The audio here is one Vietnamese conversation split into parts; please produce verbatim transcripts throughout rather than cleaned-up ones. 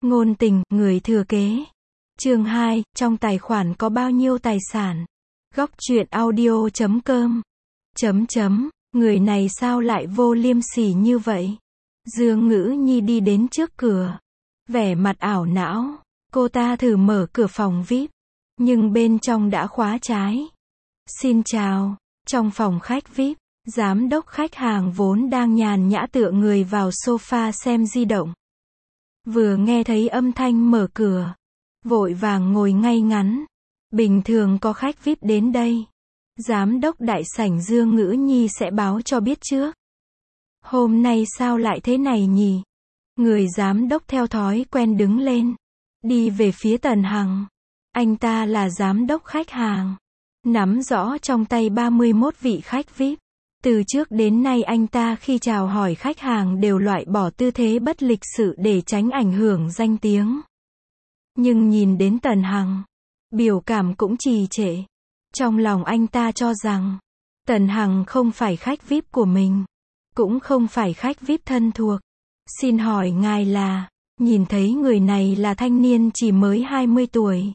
Ngôn tình, người thừa kế. Chương hai, trong tài khoản có bao nhiêu tài sản? Góc truyện audio chấm com. Chấm chấm, người này sao lại vô liêm sỉ như vậy? Dương Ngữ Nhi đi đến trước cửa. Vẻ mặt ảo não. Cô ta thử mở cửa phòng vi ai pi. Nhưng bên trong đã khóa trái. Xin chào. Trong phòng khách vi ai pi, giám đốc khách hàng vốn đang nhàn nhã tựa người vào sofa xem di động. Vừa nghe thấy âm thanh mở cửa, vội vàng ngồi ngay ngắn. Bình thường có khách vi ai pi đến đây, giám đốc đại sảnh Dương Ngữ Nhi sẽ báo cho biết trước. Hôm nay sao lại thế này nhỉ? Người giám đốc theo thói quen đứng lên, đi về phía Tần Hằng. Anh ta là giám đốc khách hàng, nắm rõ trong tay ba mươi mốt vị khách vi ai pi. Từ trước đến nay anh ta khi chào hỏi khách hàng đều loại bỏ tư thế bất lịch sự để tránh ảnh hưởng danh tiếng. Nhưng nhìn đến Tần Hằng, biểu cảm cũng trì trệ. Trong lòng anh ta cho rằng, Tần Hằng không phải khách vi ai pi của mình, cũng không phải khách vi ai pi thân thuộc. Xin hỏi ngài là, nhìn thấy người này là thanh niên chỉ mới hai mươi tuổi.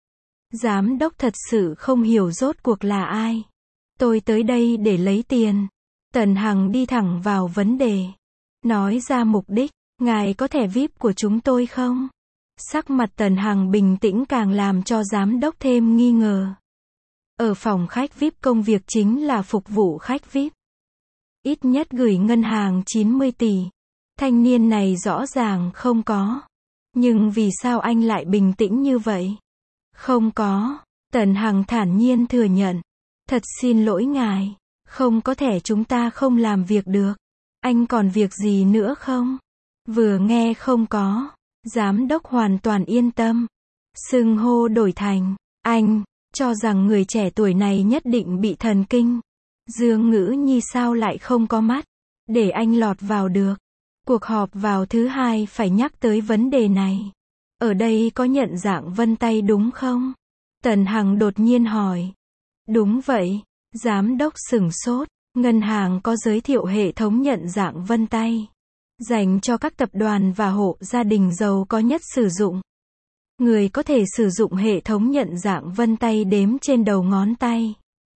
Giám đốc thật sự không hiểu rốt cuộc là ai. Tôi tới đây để lấy tiền. Tần Hằng đi thẳng vào vấn đề. Nói ra mục đích, ngài có thẻ vi ai pi của chúng tôi không? Sắc mặt Tần Hằng bình tĩnh càng làm cho giám đốc thêm nghi ngờ. Ở phòng khách vi ai pi công việc chính là phục vụ khách vi ai pi. Ít nhất gửi ngân hàng chín mươi tỷ. Thanh niên này rõ ràng không có. Nhưng vì sao anh lại bình tĩnh như vậy? Không có. Tần Hằng thản nhiên thừa nhận. Thật xin lỗi ngài, không có thẻ chúng ta không làm việc được. Anh còn việc gì nữa không? Vừa nghe không có, giám đốc hoàn toàn yên tâm. Xưng hô đổi thành anh, cho rằng người trẻ tuổi này nhất định bị thần kinh. Dương Ngữ Nhi sao lại không có mắt, để anh lọt vào được. Cuộc họp vào thứ hai phải nhắc tới vấn đề này. Ở đây có nhận dạng vân tay đúng không? Tần Hằng đột nhiên hỏi. Đúng vậy. Giám đốc sửng sốt. Ngân hàng có giới thiệu hệ thống nhận dạng vân tay, dành cho các tập đoàn và hộ gia đình giàu có nhất sử dụng. Người có thể sử dụng hệ thống nhận dạng vân tay đếm trên đầu ngón tay.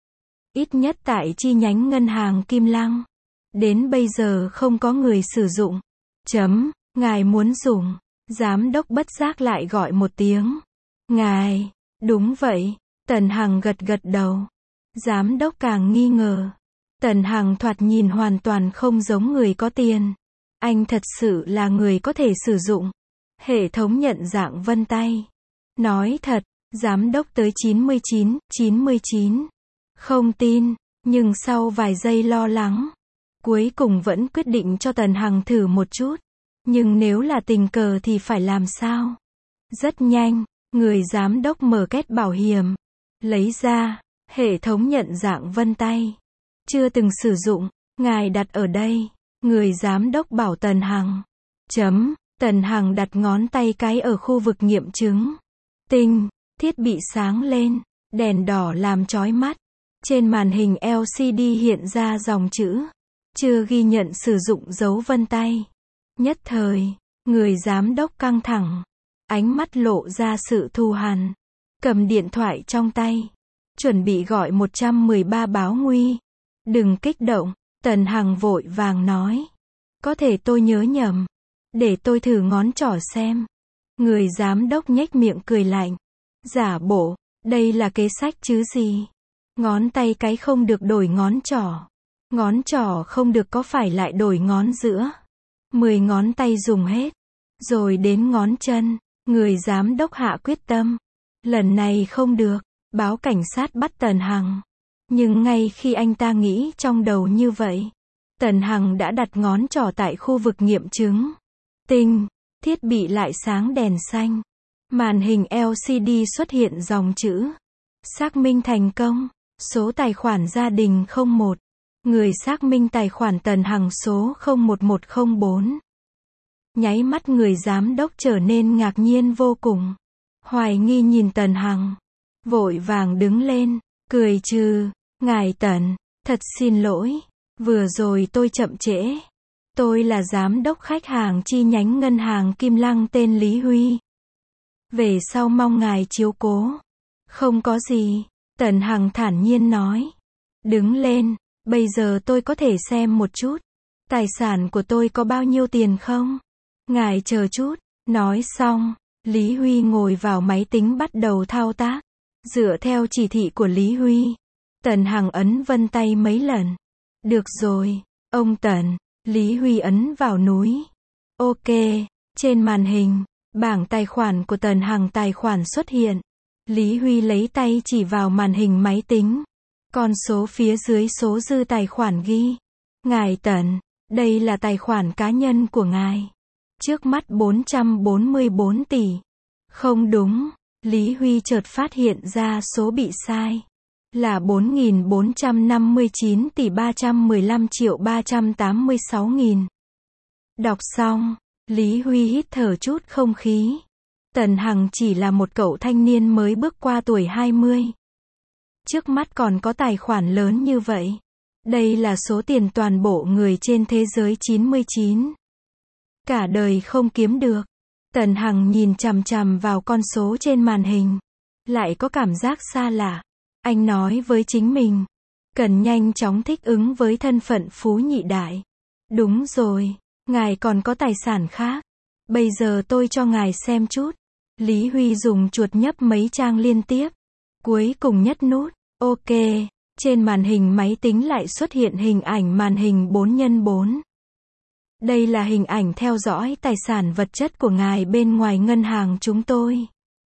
Ít nhất tại chi nhánh ngân hàng Kim Lăng. Đến bây giờ không có người sử dụng. Chấm, ngài muốn dùng. Giám đốc bất giác lại gọi một tiếng. Ngài, đúng vậy. Tần Hằng gật gật đầu. Giám đốc càng nghi ngờ. Tần Hằng thoạt nhìn hoàn toàn không giống người có tiền. Anh thật sự là người có thể sử dụng hệ thống nhận dạng vân tay. Nói thật, giám đốc tới chín mươi chín, chín mươi chín. Không tin, nhưng sau vài giây lo lắng, cuối cùng vẫn quyết định cho Tần Hằng thử một chút. Nhưng nếu là tình cờ thì phải làm sao? Rất nhanh, người giám đốc mở két bảo hiểm, lấy ra hệ thống nhận dạng vân tay. Chưa từng sử dụng, ngài đặt ở đây. Người giám đốc bảo Tần Hằng. Chấm, Tần Hằng đặt ngón tay cái ở khu vực nghiệm chứng. Tinh, thiết bị sáng lên, đèn đỏ làm chói mắt. Trên màn hình L C D hiện ra dòng chữ. Chưa ghi nhận sử dụng dấu vân tay. Nhất thời, người giám đốc căng thẳng. Ánh mắt lộ ra sự thù hằn. Cầm điện thoại trong tay. Chuẩn bị gọi một một ba báo nguy. Đừng kích động, Tần Hằng vội vàng nói. Có thể tôi nhớ nhầm. Để tôi thử ngón trỏ xem. Người giám đốc nhếch miệng cười lạnh. Giả bộ, đây là kế sách chứ gì. Ngón tay cái không được đổi ngón trỏ. Ngón trỏ không được có phải lại đổi ngón giữa. Mười ngón tay dùng hết. Rồi đến ngón chân. Người giám đốc hạ quyết tâm. Lần này không được. Báo cảnh sát bắt Tần Hằng. Nhưng ngay khi anh ta nghĩ trong đầu như vậy, Tần Hằng đã đặt ngón trỏ tại khu vực nghiệm chứng. Tinh, thiết bị lại sáng đèn xanh. Màn hình L C D xuất hiện dòng chữ. Xác minh thành công. Số tài khoản gia đình không một. Người xác minh tài khoản Tần Hằng số không một một không bốn. Nháy mắt người giám đốc trở nên ngạc nhiên vô cùng. Hoài nghi nhìn Tần Hằng. Vội vàng đứng lên, cười trừ. Ngài Tần, thật xin lỗi. Vừa rồi tôi chậm trễ. Tôi là giám đốc khách hàng chi nhánh ngân hàng Kim Lăng tên Lý Huy. Về sau mong ngài chiếu cố. Không có gì. Tần Hằng thản nhiên nói. Đứng lên, bây giờ tôi có thể xem một chút. Tài sản của tôi có bao nhiêu tiền không? Ngài chờ chút. Nói xong, Lý Huy ngồi vào máy tính bắt đầu thao tác. Dựa theo chỉ thị của Lý Huy, Tần Hằng ấn vân tay mấy lần. Được rồi, ông Tần. Lý Huy ấn vào núi. Ok, trên màn hình, bảng tài khoản của Tần Hằng tài khoản xuất hiện. Lý Huy lấy tay chỉ vào màn hình máy tính. Con số phía dưới số dư tài khoản ghi. Ngài Tần, đây là tài khoản cá nhân của ngài. Trước mắt bốn trăm bốn mươi bốn tỷ. Không đúng, Lý Huy chợt phát hiện ra số bị sai. Là bốn nghìn bốn trăm năm mươi chín tỷ ba trăm mười lăm triệu ba trăm tám mươi sáu nghìn. Đọc xong, Lý Huy hít thở chút không khí. Tần Hằng chỉ là một cậu thanh niên mới bước qua tuổi hai mươi. Trước mắt còn có tài khoản lớn như vậy. Đây là số tiền toàn bộ người trên thế giới chín mươi chín. Cả đời không kiếm được. Tần Hằng nhìn chằm chằm vào con số trên màn hình. Lại có cảm giác xa lạ. Anh nói với chính mình. Cần nhanh chóng thích ứng với thân phận phú nhị đại. Đúng rồi, ngài còn có tài sản khác. Bây giờ tôi cho ngài xem chút. Lý Huy dùng chuột nhấp mấy trang liên tiếp. Cuối cùng nhất nút. Ok, trên màn hình máy tính lại xuất hiện hình ảnh màn hình bốn nhân bốn. Đây là hình ảnh theo dõi tài sản vật chất của ngài bên ngoài ngân hàng chúng tôi.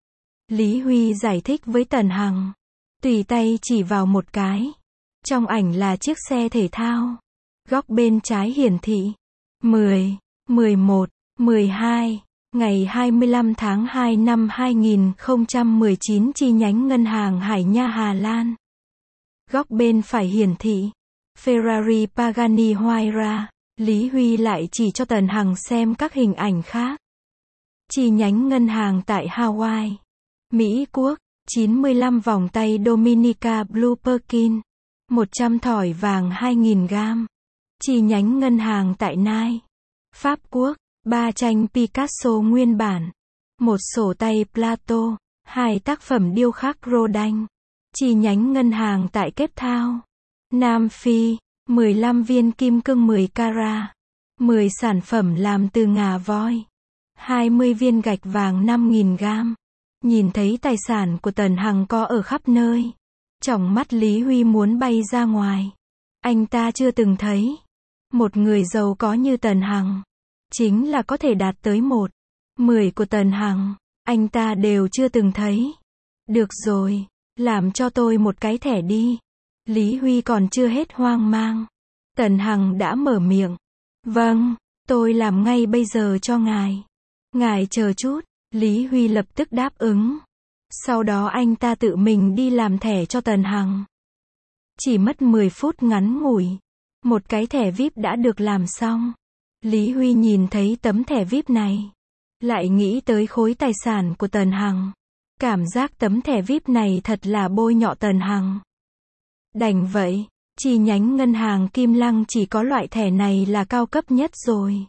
Lý Huy giải thích với Tần Hằng. Tùy tay chỉ vào một cái. Trong ảnh là chiếc xe thể thao. Góc bên trái hiển thị. mười, mười một, mười hai. Ngày hai mươi lăm tháng hai năm hai nghìn không trăm mười chín chi nhánh ngân hàng Hải Nha Hà Lan. Góc bên phải hiển thị. Ferrari Pagani Huayra. Lý Huy lại chỉ cho Tần Hằng xem các hình ảnh khác. Chi nhánh ngân hàng tại Hawaii, Mỹ Quốc. chín mươi lăm vòng tay Dominica Blue Perkin. một trăm thỏi vàng hai nghìn gam. Chi nhánh ngân hàng tại Nai, Pháp Quốc. ba tranh Picasso nguyên bản. Một sổ tay Plato. hai tác phẩm điêu khắc Rodin. Chi nhánh ngân hàng tại Cape Town, Nam Phi. mười lăm viên kim cương mười carat. mười sản phẩm làm từ ngà voi. hai mươi viên gạch vàng năm nghìn gam. Nhìn thấy tài sản của Tần Hằng có ở khắp nơi. Tròng mắt Lý Huy muốn bay ra ngoài. Anh ta chưa từng thấy. Một người giàu có như Tần Hằng. Chính là có thể đạt tới một. Mười của Tần Hằng. Anh ta đều chưa từng thấy. Được rồi. Làm cho tôi một cái thẻ đi. Lý Huy còn chưa hết hoang mang. Tần Hằng đã mở miệng. Vâng, tôi làm ngay bây giờ cho ngài. Ngài chờ chút. Lý Huy lập tức đáp ứng. Sau đó anh ta tự mình đi làm thẻ cho Tần Hằng. Chỉ mất mười phút ngắn ngủi. Một cái thẻ vi ai pi đã được làm xong. Lý Huy nhìn thấy tấm thẻ vi ai pi này. Lại nghĩ tới khối tài sản của Tần Hằng. Cảm giác tấm thẻ vi ai pi này thật là bôi nhọ Tần Hằng. Đành vậy, chi nhánh ngân hàng Kim Lăng chỉ có loại thẻ này là cao cấp nhất rồi.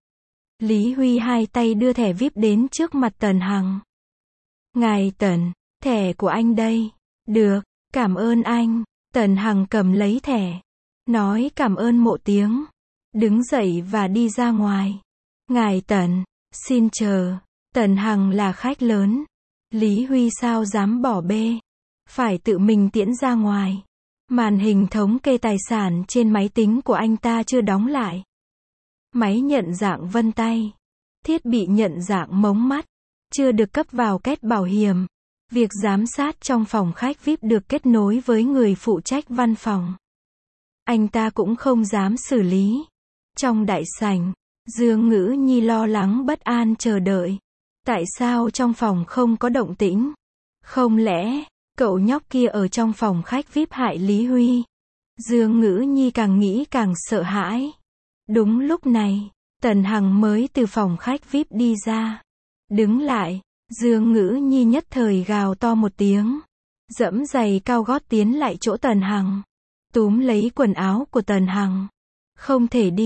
Lý Huy hai tay đưa thẻ vi ai pi đến trước mặt Tần Hằng. Ngài Tần, thẻ của anh đây. Được, cảm ơn anh. Tần Hằng cầm lấy thẻ. Nói cảm ơn một tiếng. Đứng dậy và đi ra ngoài. Ngài Tần, xin chờ. Tần Hằng là khách lớn. Lý Huy sao dám bỏ bê. Phải tự mình tiễn ra ngoài. Màn hình thống kê tài sản trên máy tính của anh ta chưa đóng lại. Máy nhận dạng vân tay. Thiết bị nhận dạng mống mắt. Chưa được cấp vào két bảo hiểm. Việc giám sát trong phòng khách vi ai pi được kết nối với người phụ trách văn phòng. Anh ta cũng không dám xử lý. Trong đại sảnh, Dương Ngữ Nhi lo lắng bất an chờ đợi. Tại sao trong phòng không có động tĩnh? Không lẽ cậu nhóc kia ở trong phòng khách vi ai pi hại Lý Huy? Dương Ngữ Nhi càng nghĩ càng sợ hãi. Đúng lúc này, Tần Hằng mới từ phòng khách vi ai pi đi ra. Đứng lại, Dương Ngữ Nhi nhất thời gào to một tiếng. Dẫm giày cao gót tiến lại chỗ Tần Hằng. Túm lấy quần áo của Tần Hằng. Không thể đi,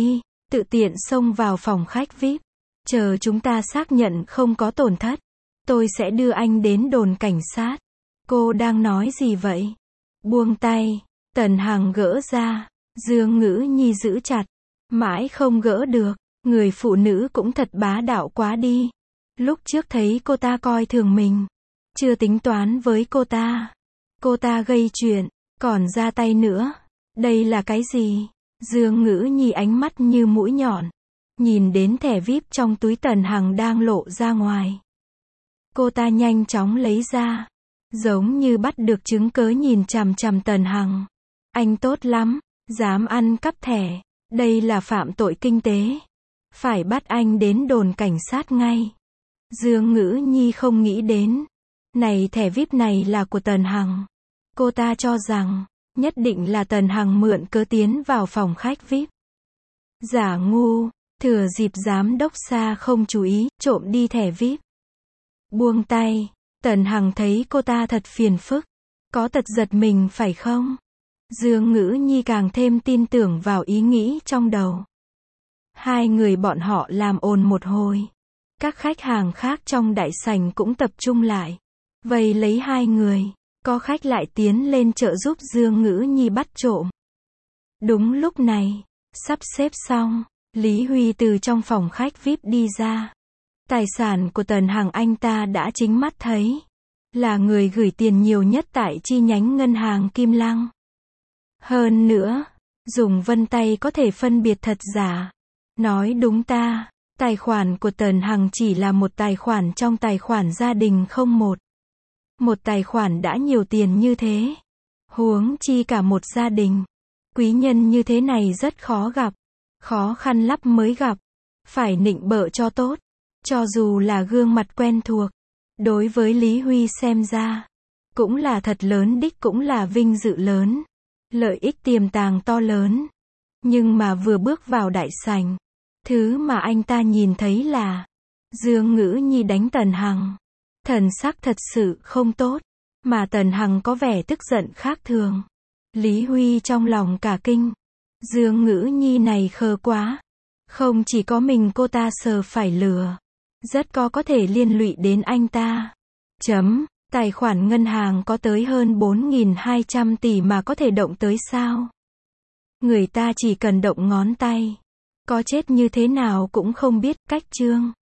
tự tiện xông vào phòng khách vi ai pi. Chờ chúng ta xác nhận không có tổn thất, tôi sẽ đưa anh đến đồn cảnh sát. Cô đang nói gì vậy? Buông tay. Tần Hằng gỡ ra. Dương Ngữ Nhi giữ chặt. Mãi không gỡ được. Người phụ nữ cũng thật bá đạo quá đi. Lúc trước thấy cô ta coi thường mình. Chưa tính toán với cô ta. Cô ta gây chuyện. Còn ra tay nữa. Đây là cái gì? Dương Ngữ Nhi ánh mắt như mũi nhọn. Nhìn đến thẻ vi ai pi trong túi Tần Hằng đang lộ ra ngoài. Cô ta nhanh chóng lấy ra. Giống như bắt được chứng cớ nhìn chằm chằm Tần Hằng. Anh tốt lắm. Dám ăn cắp thẻ. Đây là phạm tội kinh tế. Phải bắt anh đến đồn cảnh sát ngay. Dương Ngữ Nhi không nghĩ đến. Này thẻ vi ai pi này là của Tần Hằng. Cô ta cho rằng, nhất định là Tần Hằng mượn cớ tiến vào phòng khách vi ai pi. Giả ngu, thừa dịp giám đốc Sa không chú ý, trộm đi thẻ vi ai pi. Buông tay, Tần Hằng thấy cô ta thật phiền phức. Có tật giật mình phải không? Dương Ngữ Nhi càng thêm tin tưởng vào ý nghĩ trong đầu. Hai người bọn họ làm ồn một hồi. Các khách hàng khác trong đại sảnh cũng tập trung lại. Vây lấy hai người. Có khách lại tiến lên trợ giúp Dương Ngữ Nhi bắt trộm. Đúng lúc này, sắp xếp xong, Lý Huy từ trong phòng khách vi ai pi đi ra. Tài sản của Tần Hằng anh ta đã chính mắt thấy. Là người gửi tiền nhiều nhất tại chi nhánh ngân hàng Kim Lăng. Hơn nữa, dùng vân tay có thể phân biệt thật giả. Nói đúng ta, tài khoản của Tần Hằng chỉ là một tài khoản trong tài khoản gia đình không một. Một tài khoản đã nhiều tiền như thế. Huống chi cả một gia đình. Quý nhân như thế này rất khó gặp. Khó khăn lắm mới gặp. Phải nịnh bợ cho tốt. Cho dù là gương mặt quen thuộc. Đối với Lý Huy xem ra. Cũng là thật lớn đích, cũng là vinh dự lớn. Lợi ích tiềm tàng to lớn. Nhưng mà vừa bước vào đại sảnh. Thứ mà anh ta nhìn thấy là Dương Ngữ Nhi đánh Tần Hằng. Thần sắc thật sự không tốt. Mà Tần Hằng có vẻ tức giận khác thường. Lý Huy trong lòng cả kinh. Dương Ngữ Nhi này khờ quá. Không chỉ có mình cô ta sờ phải lừa. Rất có có thể liên lụy đến anh ta. Chấm. Tài khoản ngân hàng có tới hơn bốn nghìn hai trăm tỷ mà có thể động tới sao? Người ta chỉ cần động ngón tay. Có chết như thế nào cũng không biết. Cách chương.